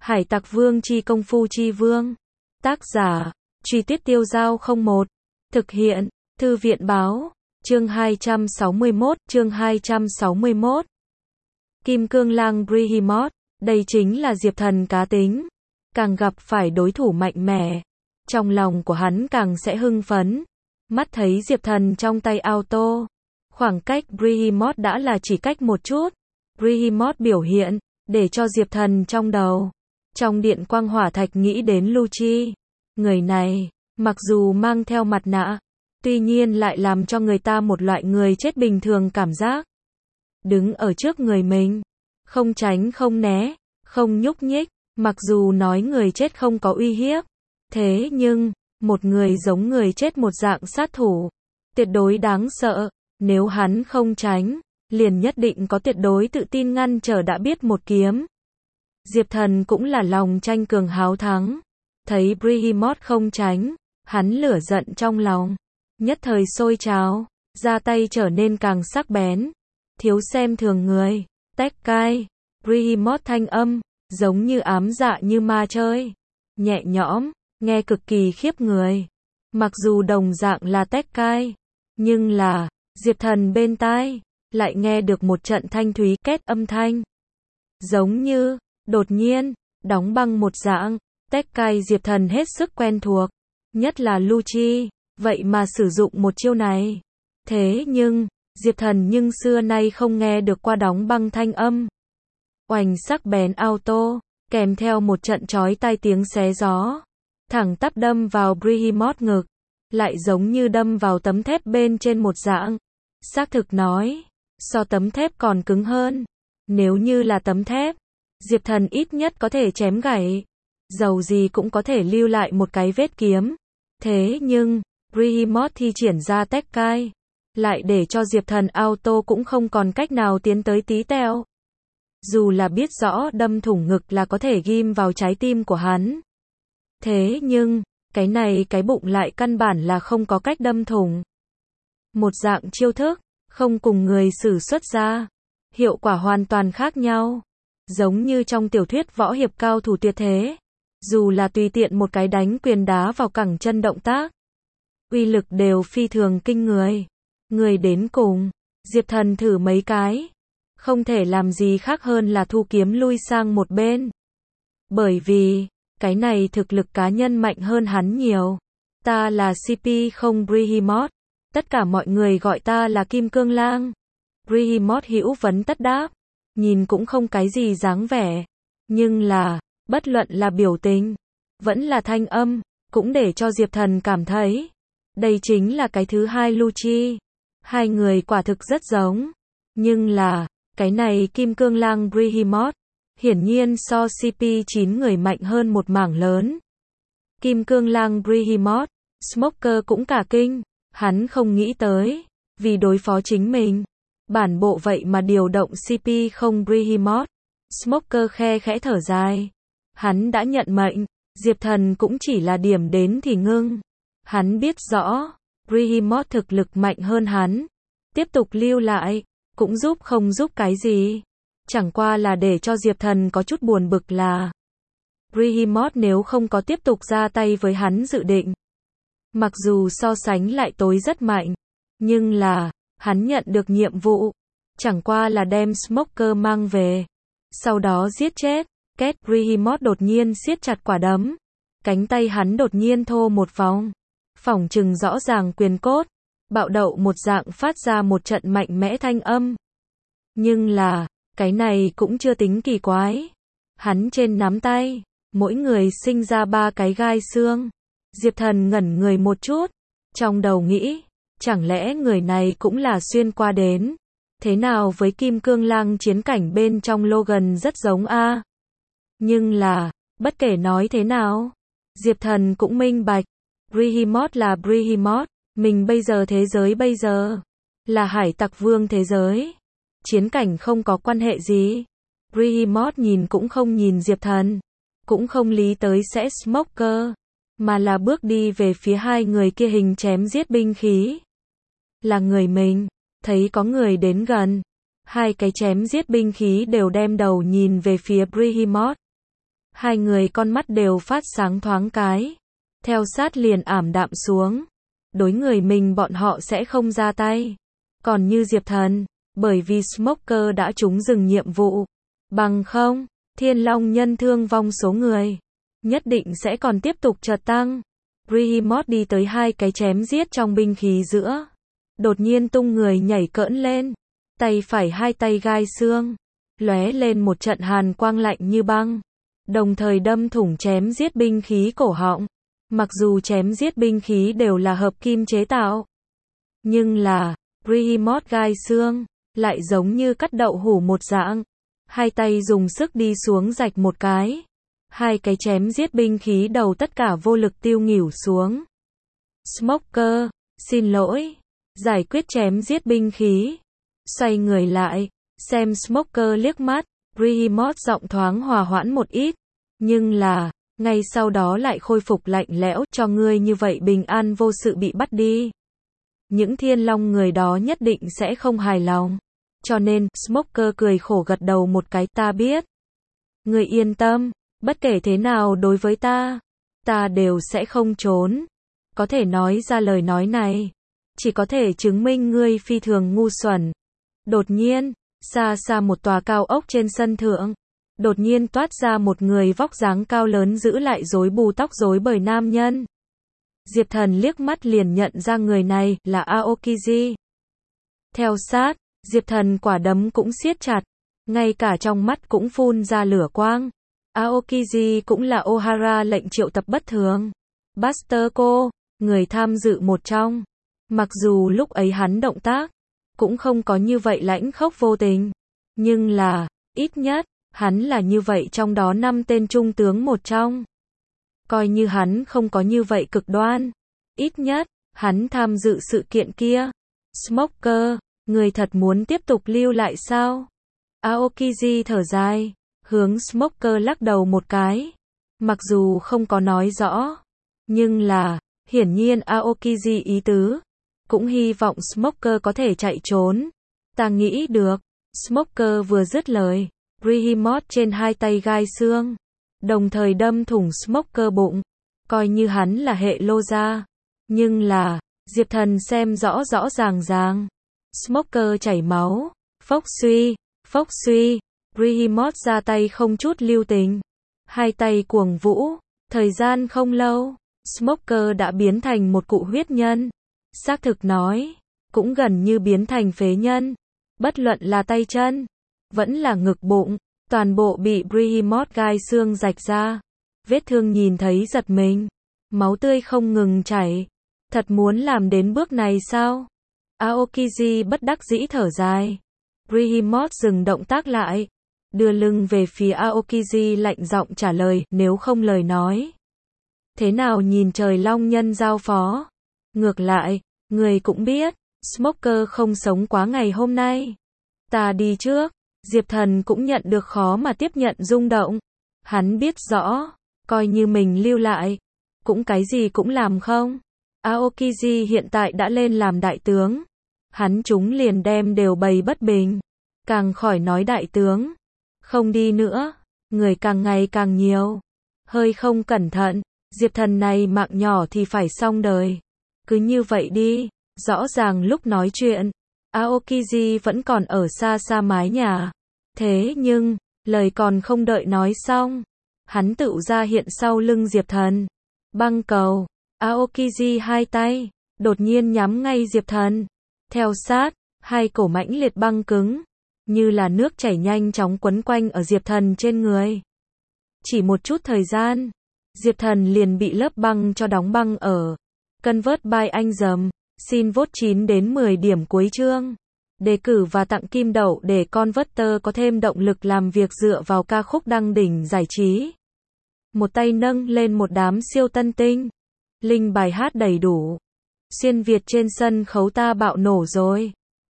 Hải Tặc Vương chi công phu chi vương. Tác giả, Truy Tuyết Tiêu Dao 01. Thực hiện, Thư viện báo, chương 261. Kim Cương Lang Behemoth, đây chính là Diệp Thần cá tính. Càng gặp phải đối thủ mạnh mẽ, trong lòng của hắn càng sẽ hưng phấn. Mắt thấy Diệp Thần trong tay auto, khoảng cách Behemoth đã là chỉ cách một chút. Behemoth biểu hiện, để cho Diệp Thần trong đầu, trong điện quang hỏa thạch nghĩ đến Lucci. Người này, mặc dù mang theo mặt nạ, tuy nhiên lại làm cho người ta một loại người chết bình thường cảm giác. Đứng ở trước người mình, không tránh không né, không nhúc nhích, mặc dù nói người chết không có uy hiếp. Thế nhưng, một người giống người chết một dạng sát thủ, tuyệt đối đáng sợ, nếu hắn không tránh, liền nhất định có tuyệt đối tự tin ngăn trở đã biết một kiếm. Diệp Thần cũng là lòng tranh cường háo thắng. Thấy Behemoth không tránh, hắn lửa giận trong lòng, nhất thời sôi trào, ra tay trở nên càng sắc bén. Thiếu xem thường người, Tekken, Behemoth thanh âm, giống như ám dạ như ma chơi. Nhẹ nhõm, nghe cực kỳ khiếp người. Mặc dù đồng dạng là Tekken, nhưng là, Diệp Thần bên tai, lại nghe được một trận thanh thúy két âm thanh. Giống như, đột nhiên, đóng băng một dạng. Tekken Diệp Thần hết sức quen thuộc, nhất là Lucci, vậy mà sử dụng một chiêu này. Thế nhưng, Diệp Thần nhưng xưa nay không nghe được qua đóng băng thanh âm. Oanh sắc bén auto, kèm theo một trận chói tai tiếng xé gió, thẳng tắp đâm vào Behemoth ngực, lại giống như đâm vào tấm thép bên trên một dạng. Xác thực nói, so tấm thép còn cứng hơn. Nếu như là tấm thép, Diệp Thần ít nhất có thể chém gãy, dầu gì cũng có thể lưu lại một cái vết kiếm. Thế nhưng, Behemoth thi triển ra Tekken, lại để cho Diệp Thần auto cũng không còn cách nào tiến tới tí teo. Dù là biết rõ đâm thủng ngực là có thể ghim vào trái tim của hắn. Thế nhưng, cái này cái bụng lại căn bản là không có cách đâm thủng. Một dạng chiêu thức, không cùng người sử xuất ra, hiệu quả hoàn toàn khác nhau. Giống như trong tiểu thuyết võ hiệp cao thủ tuyệt thế, dù là tùy tiện một cái đánh quyền đá vào cẳng chân động tác, uy lực đều phi thường kinh người. Người đến cùng, Diệp Thần thử mấy cái, không thể làm gì khác hơn là thu kiếm lui sang một bên. Bởi vì, cái này thực lực cá nhân mạnh hơn hắn nhiều. Ta là CP không Behemoth, tất cả mọi người gọi ta là Kim Cương Lang. Behemoth hữu vấn tất đáp, nhìn cũng không cái gì dáng vẻ, nhưng là, bất luận là biểu tình, vẫn là thanh âm, cũng để cho Diệp Thần cảm thấy, đây chính là cái thứ hai Lucci. Hai người quả thực rất giống, nhưng là, cái này Kim Cương Lang Behemoth, hiển nhiên so CP9 người mạnh hơn một mảng lớn. Kim Cương Lang Behemoth, Smoker cũng cả kinh, hắn không nghĩ tới, vì đối phó chính mình, bản bộ vậy mà điều động CP không Behemoth. Smoker khe khẽ thở dài, hắn đã nhận mệnh, Diệp Thần cũng chỉ là điểm đến thì ngưng. Hắn biết rõ, Behemoth thực lực mạnh hơn hắn, tiếp tục lưu lại, cũng giúp không giúp cái gì. Chẳng qua là để cho Diệp Thần có chút buồn bực là, Behemoth nếu không có tiếp tục ra tay với hắn dự định. Mặc dù so sánh lại tối rất mạnh, nhưng là, hắn nhận được nhiệm vụ, chẳng qua là đem Smoker mang về, sau đó giết chết. Két Behemoth đột nhiên siết chặt quả đấm, cánh tay hắn đột nhiên thô một vòng, phỏng chừng rõ ràng quyền cốt, bạo đậu một dạng phát ra một trận mạnh mẽ thanh âm. Nhưng là, cái này cũng chưa tính kỳ quái. Hắn trên nắm tay, mỗi người sinh ra 3 cái gai xương. Diệp Thần ngẩn người một chút, trong đầu nghĩ, chẳng lẽ người này cũng là xuyên qua đến. Thế nào với Kim Cương Lang chiến cảnh bên trong Logan rất giống a. Nhưng là, bất kể nói thế nào, Diệp Thần cũng minh bạch, Behemoth là Behemoth, mình bây giờ thế giới bây giờ, là Hải Tặc Vương thế giới. Chiến cảnh không có quan hệ gì. Behemoth nhìn cũng không nhìn Diệp Thần, cũng không lý tới sẽ Smoker, mà là bước đi về phía hai người kia hình chém giết binh khí. Là người mình, thấy có người đến gần, hai cái chém giết binh khí đều đem đầu nhìn về phía Behemoth. Hai người con mắt đều phát sáng thoáng cái. Theo sát liền ảm đạm xuống. Đối người mình bọn họ sẽ không ra tay. Còn như Diệp Thần, bởi vì Smoker đã trúng dừng nhiệm vụ. Bằng không, Thiên Long nhân thương vong số người. Nhất định sẽ còn tiếp tục chợt tăng. Behemoth đi tới hai cái chém giết trong binh khí giữa. Đột nhiên tung người nhảy cỡn lên. Tay phải hai tay gai xương. Lóe lên một trận hàn quang lạnh như băng. Đồng thời đâm thủng chém giết binh khí cổ họng. Mặc dù chém giết binh khí đều là hợp kim chế tạo. Nhưng là, Behemoth gai xương, lại giống như cắt đậu hủ một dạng. Hai tay dùng sức đi xuống rạch một cái. Hai cái chém giết binh khí đầu tất cả vô lực tiêu nghỉu xuống. Smoker, xin lỗi. Giải quyết chém giết binh khí. Xoay người lại, xem Smoker liếc mắt, Behemoth giọng thoáng hòa hoãn một ít. Nhưng là, ngay sau đó lại khôi phục lạnh lẽo, cho ngươi như vậy bình an vô sự bị bắt đi. Những Thiên Long người đó nhất định sẽ không hài lòng. Cho nên, Smoker cười khổ gật đầu một cái, ta biết. Ngươi yên tâm, bất kể thế nào đối với ta đều sẽ không trốn. Có thể nói ra lời nói này, chỉ có thể chứng minh ngươi phi thường ngu xuẩn. Đột nhiên, xa xa một tòa cao ốc trên sân thượng, đột nhiên toát ra một người vóc dáng cao lớn giữ lại rối bù tóc rối bời nam nhân. Diệp Thần liếc mắt liền nhận ra người này là Aokiji. Theo sát, Diệp Thần quả đấm cũng siết chặt, ngay cả trong mắt cũng phun ra lửa quang. Aokiji cũng là Ohara lệnh triệu tập bất thường. Buster Cole, người tham dự một trong. Mặc dù lúc ấy hắn động tác cũng không có như vậy lãnh khốc vô tình, nhưng là, ít nhất, hắn là như vậy trong đó 5 tên trung tướng một trong. Coi như hắn không có như vậy cực đoan, ít nhất, hắn tham dự sự kiện kia. Smoker, người thật muốn tiếp tục lưu lại sao? Aokiji thở dài, hướng Smoker lắc đầu một cái. Mặc dù không có nói rõ, nhưng là, hiển nhiên Aokiji ý tứ, cũng hy vọng Smoker có thể chạy trốn. Ta nghĩ được. Smoker vừa dứt lời, Behemoth trên hai tay gai xương, đồng thời đâm thủng Smoker bụng. Coi như hắn là hệ lô gia, nhưng là, Diệp Thần xem rõ rõ ràng. Smoker chảy máu, phốc suy, Behemoth ra tay không chút lưu tình. Hai tay cuồng vũ, thời gian không lâu, Smoker đã biến thành một cụ huyết nhân. Xác thực nói, cũng gần như biến thành phế nhân. Bất luận là tay chân, vẫn là ngực bụng, toàn bộ bị Behemoth gai xương rạch ra. Vết thương nhìn thấy giật mình, máu tươi không ngừng chảy. Thật muốn làm đến bước này sao? Aokiji bất đắc dĩ thở dài. Behemoth dừng động tác lại, đưa lưng về phía Aokiji lạnh giọng trả lời, nếu không lời nói. Thế nào nhìn trời long nhân giao phó? Ngược lại, người cũng biết, Smoker không sống quá ngày hôm nay. Ta đi trước. Diệp Thần cũng nhận được khó mà tiếp nhận rung động. Hắn biết rõ, coi như mình lưu lại, cũng cái gì cũng làm không. Aokiji hiện tại đã lên làm đại tướng. Hắn chúng liền đem đều bày bất bình. Càng khỏi nói đại tướng. Không đi nữa, người càng ngày càng nhiều. Hơi không cẩn thận, Diệp Thần này mạng nhỏ thì phải xong đời. Cứ như vậy đi. Rõ ràng lúc nói chuyện, Aokiji vẫn còn ở xa xa mái nhà. Thế nhưng, lời còn không đợi nói xong, hắn tựu ra hiện sau lưng Diệp Thần. Băng cầu, Aokiji hai tay, đột nhiên nhắm ngay Diệp Thần. Theo sát, hai cổ mãnh liệt băng cứng, như là nước chảy nhanh chóng quấn quanh ở Diệp Thần trên người. Chỉ một chút thời gian, Diệp Thần liền bị lớp băng cho đóng băng ở. Convert by anh dầm. Xin vote 9 đến 10 điểm cuối chương. Đề cử và tặng kim đậu để Converter có thêm động lực làm việc dựa vào ca khúc đăng đỉnh giải trí. Một tay nâng lên một đám siêu tân tinh. Link bài hát đầy đủ. Xuyên Việt trên sân khấu ta bạo nổ rồi.